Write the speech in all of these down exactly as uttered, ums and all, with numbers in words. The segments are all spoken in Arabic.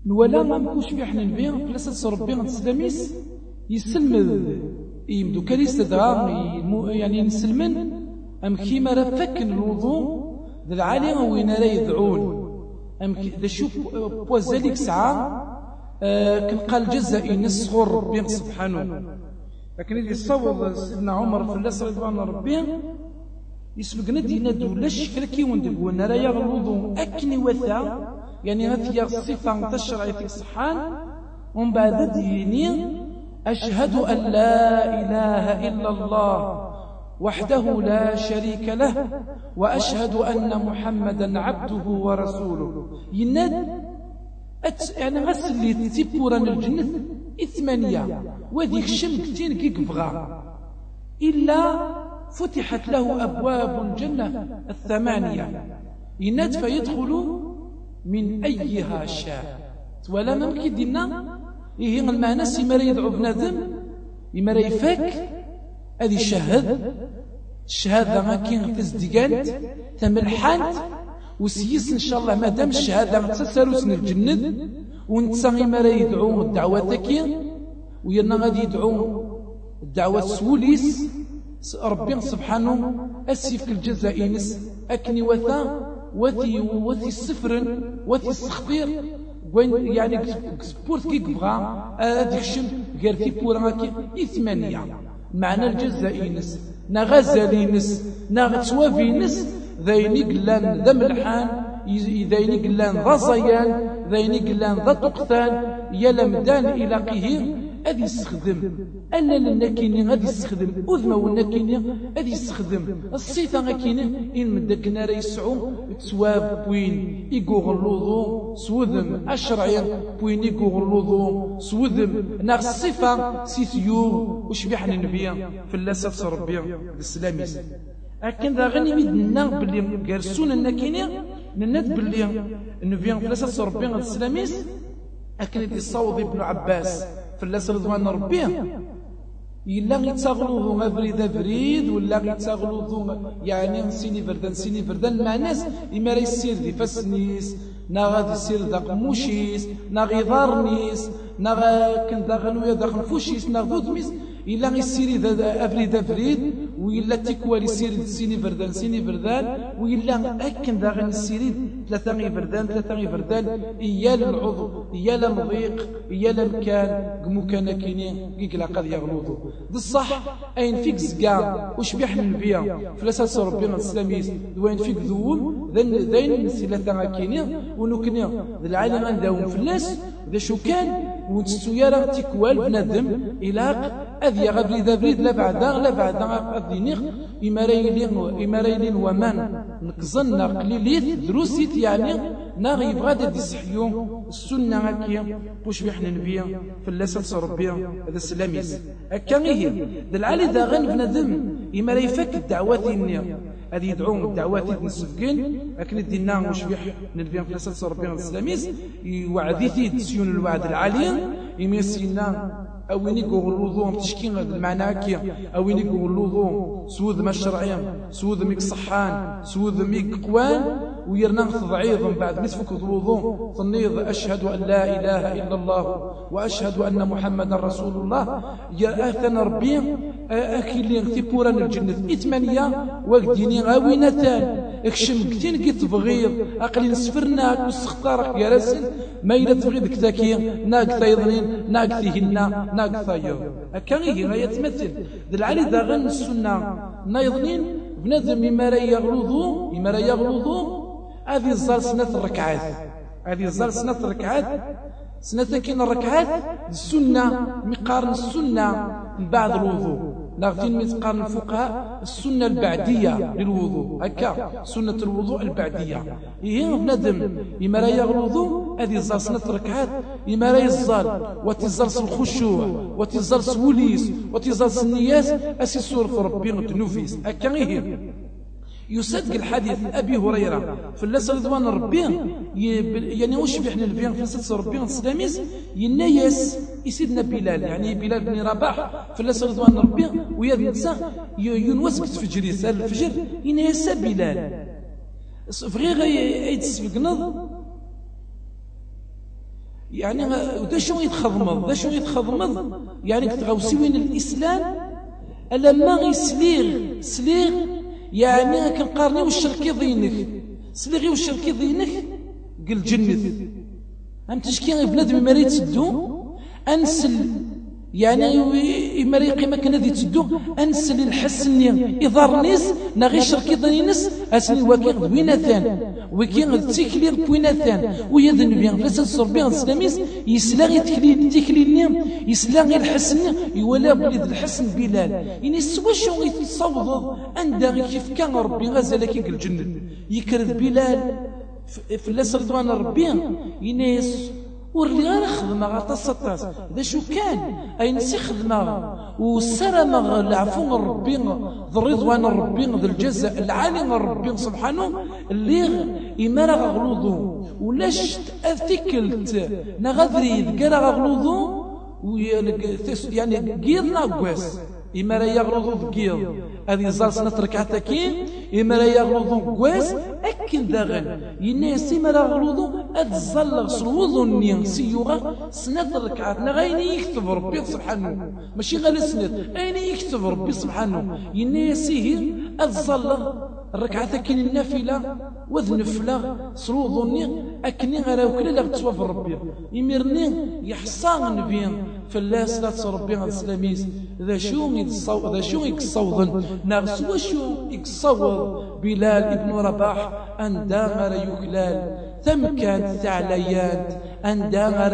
ولا ما مكوش في حنا نبي بلاصه ربي نتسلميس يسلم يمدو كريس تدغى يعني نسلمن ام كيما راه فكن الوضوء ذا العالي وين راه يدعون ام ذا شوف بوزاليك ساعه آه كن قال الجزائي نسخر ربي سبحانه لكن اللي صوب سيدنا عمر في الله رضوان ربي يسبقنا دينا دولاش كلكي وندقون راه يا الوضوء اكني وثا يعني هذه الصفة تشرع في الصحان ومن بعد ديني أشهد أن لا إله إلا الله وحده لا شريك له وأشهد أن محمدا عبده ورسوله يناد يعني غسل لي تيبورا الجنة إثمانية وذيك شمكتين كيك بغا إلا فتحت له أبواب الجنة الثمانية يناد فيدخل من أيها شاء ولا ممكن دينا إيه المعنى سيما يدعو بنادم إما يفك هذه شهد الشهادة ما كاين تزدقانت تملحانت وسيس إن شاء الله مادام الشهادة تسالو سن الجند ونتسا إما يدعو الدعوة تكي وينا غادي يدعو الدعوة سوليس ربي سبحانه أسيف الجزاء نس أكني وثا وثي وثي السفرن وثي السخطير وين يعني سبورت كي بغا هذيك الشم غير في بورا كي ثمانية معنى الجزائي نس نا غزالي نس نا توافي نس ذايني قلان ذا ملحان ذايني قلان ذا صيان ذايني قلان ذا تقثان يا لمدان إلى قهير هذه يستخدم أنا لنكيني هذه يستخدم أذمة ونكيني هذه يستخدم الصيفة غاكيني إن مدكنا راه يسعو تواب بوين يقوغ اللوضو سوذم أشرعي بوين يقوغ اللوضو سوذم ناغ الصيفة سيثيو وشبيح النبي في اللاسف ربي السلاميس لكن ذا غني مدنا باللي قارسون النكيني نناد باللي النبي في اللاسف ربي السلاميس لكن اللي صوض ابن عباس في الله رضوان ربي إلا يتغلوظو ما بريد بريد ولا يتغلوظو يعني سيني فردان سيني فردان مع ناس إما راه يسير دي فاسنيس نا غادي يسير داك موشيس نا غيضارنيس نا كن داخلو يا داخل فوشيس نا غودميس إلا يسير أفريد أفريد وإلا تيكوال يسير سيني فردان سيني فردان وإلا أكن داخل السيريد ثلاثة غي فردان ثلاثة غي فردان إيال العضو إيال المضيق إيال المكان قمو كان كيني كيكلا قد يغلوظو دي الصح أين فيك زكا وشبيح النبيا فلاساس ربنا السلاميس دوين فيك ذوول ذين ثلاثة غاكيني ونكني ذي العالم عندهم فلاس ذا شو كان ونستو يرى تيكوال بنادم إلاق أذي غبري ذا بريد لا بعدا لا بعدا أذينيغ إماريلين إماريلين ومان نكزن قليليت دروسيت يعني ناغ يبغى دي صحيو السنة هكيا وش بيحنا نبيا في اللاسات ربيا هذا السلاميس هكا غيه ذا العالي ذا غن بنادم إمارا يفك الدعوات النية هذه يدعون الدعوات النسفقين لكن الدينا وش بيح نبيا في اللاسات ربيا السلاميس يوعديتي تسيون الوعد العالي يميسينا أويني قولوضو تشكين المعنى كي أويني قولوضو سوذ ما الشرعية سوذ ميك صحان سوذ ميك قوان ويرنا تضعيض من بعد مسفك الوضوء تنيض أشهد أن لا إله إلا الله وأشهد أن محمدا رسول الله يا أثنى ربي أكل تيبورا الجنة إثمانية وقديني غاوينتان اكشم كتين كي تبغيض أقلي نسفرناك وسختارك يا رسل ما إلا تبغيض كتاكي ناك ثايضنين ناك ثيهنا ناك ثايض أكا غيه غاية تمثل ذا العالي ذا غن السنة نايضنين بنادم إما راه يغلوظو إما راه يغلوظو هذه الزال سنة الركعات هذه الزال سنة الركعات سنة كين الركعات السنة مقارن السنة من بعد الوضوء ناغتين مقارن الفقهاء السنة البعدية للوضوء هكا سنة الوضوء البعدية هي بنادم إما راه يغلوظو هذه الزال سنة الركعات إما راه يزال وتزال الخشوع وتزال وليس وتزال النياس أسي سور في ربي تنوفيس هكا هي يصدق الحديث أبي هريرة في الله رضوان ربي يعني وش بيحنا البيان في الله ربي السلاميس ينايس يسيدنا بلال يعني بلال بن رباح في الله رضوان ربي ويا النساء ينوسك الفجر يسال الفجر ينايس بلال فغي غي يتسبق نض يعني دا شو يتخضمض دا شو يتخضمض يعني كتغوسوين الإسلام ألما يسليغ سليغ يعني كنقارني والشركي ضينك سليغي والشركي ضينك قل جنث هم تشكي بنادم ما يتسدو أنسل يعني مريقي ما كان ذي تدو أنسل الحسن إضار نيس نغي شركي ضينس أسني وكيغ دوينتان وكيغ تيكلير بوينتان ويذن بيان فلسل صربيان السلاميس يسلاغي تيكلير يسلاغي الحسن يولا بلد الحسن بلال يعني سوا شو يتصوض عندها كيف كان ربي غزالك الجنة يكرذ بلال فلسل رضوان ربي ينيس ورلي غير خدمة غطاس طاس ذا شو كان أي نسي خدمة وسرمة العفو ربي ذو الرضوان ربي ذو الجزاء العالم ربي سبحانه اللي إمارة غلوظو ولاش تأثكلت نغذري ذكرى غلوظو يعني قيضنا قواس إما لا يغلظوا ذكيض هذه زالس نترك حتى كين إما لا يغلظوا قواس أكن داغن يناس إما لا يغلظوا أتزلغ سلوظوا النين سيوغا سنة ركعاتنا غين يكتب ربي سبحانه ماشي غير سنة أين يكتب ربي سبحانه يناسيه أتزلغ الركعة كين النافلة وذنفلة سلوظوا النين أكني غير وكلا لا تسوى في ربي يميرني يحصان بين فلاس لا تربي على السلاميس ذا شو يتصو ذا شو يكصوضن ناغس وشو يكصوض بلال ابن رباح أن دامر يكلال ثم كانت ثعليات أن دامر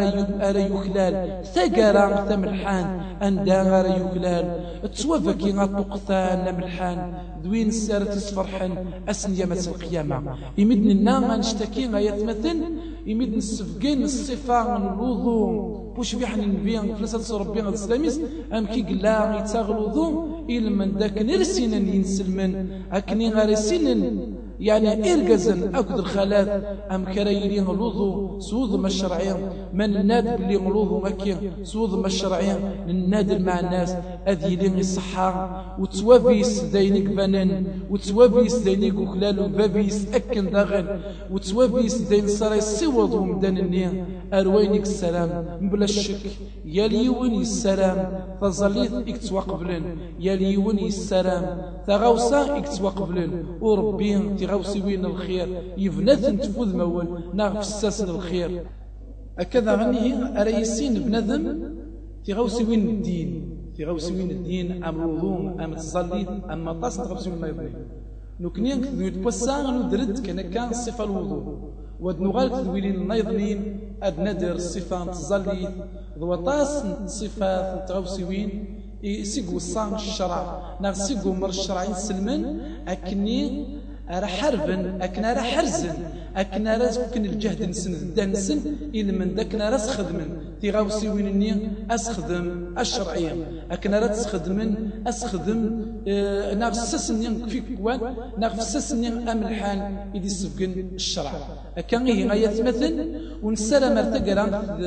يكلال ثقرا ثملحان أن دامر يكلال تسوفكي غطقثان ملحان دوين السارة تصفرحن أسن يمس القيامة يمدن النام نشتكي غيتمثل يمدن السفقين الصفة الوضوء بوش بيحن النبي فلسة ربنا الإسلاميس أم كي قلا يتغلظو إلا من ذاك نرسينا ينسلمن أكني غارسين يعني إرقزن أكد الخالات أم كرايرين الوضو سوض ما الشرعين من الناد اللي غلوظو مكي سوض ما الشرعين النادر مع الناس أذي لين الصحة وتوافيس دينك بنان وتوافيس دينك وكلال وبابيس أكن داغل وتوافيس دين صراي سوض ومدان النين أروينك السلام بلا الشك يا ليوني السلام فظليت اكتوقبلن يا ليوني السلام تغوصا اكتوقبلن وربين تغوصي وين الخير يفنثن تفوذ مول ناغ فساسن الخير هكذا غنيه أريسين بنذم تغوصي وين الدين تغوصي وين الدين أم الوضوء أم تصلي أم مطاس تغوصي وين ما يبني نكنين كذو يتبسان ندرد كان كان صفة الوضوء ودنغال كذويلين النيضنين أد ندر الصفة تصلي ذو طاس صفة تغوصي وين يسيقوا الصام الشرع ناغ سيقوا مر الشرعين سلمن أكني أرى حربا أكنا أرى حرزا أكنا راس ممكن الجهد نسن الدان نسن إلا من ذاك راس خدمن تيغاوسي وين النية أسخدم الشرعية أكنا راس خدمن أسخدم آه نغسس النية في كوان نغسس النية أملحان إذا سبقن الشرع أكان هي غاية مثل ونسالة مرتقرا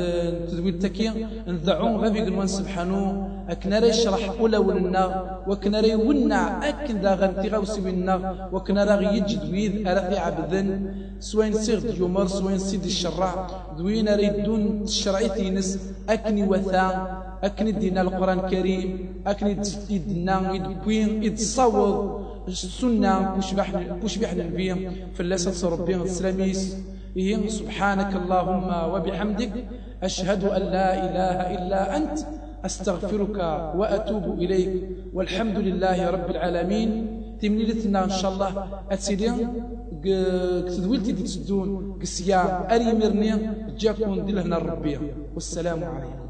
تدويل تكيا نذعون غبي قلوان سبحانه أكنا راه يشرح أولى ولنا وكنا راه يونع أكن ذا غنتي غاوسي وينا وكنا راه يجد ويذ أرثي عبدن سوين سيغ ديومر سوين سيد الشرع دوين راه يدون الشرعي نس أكني وثا أكني دينا القرآن الكريم أكني يدنا يدبوين يتصوض السنة وش بيحنا النبي فلاسة ربي السلاميس إيه سبحانك اللهم وبحمدك أشهد أن لا إله إلا أنت أستغفرك وأتوب إليك والحمد لله رب العالمين تمني لتنا إن شاء الله أتسيدين كتدويلتي دي تسدون قسيا أري مرني جاكم دلهنا الربيع والسلام عليكم.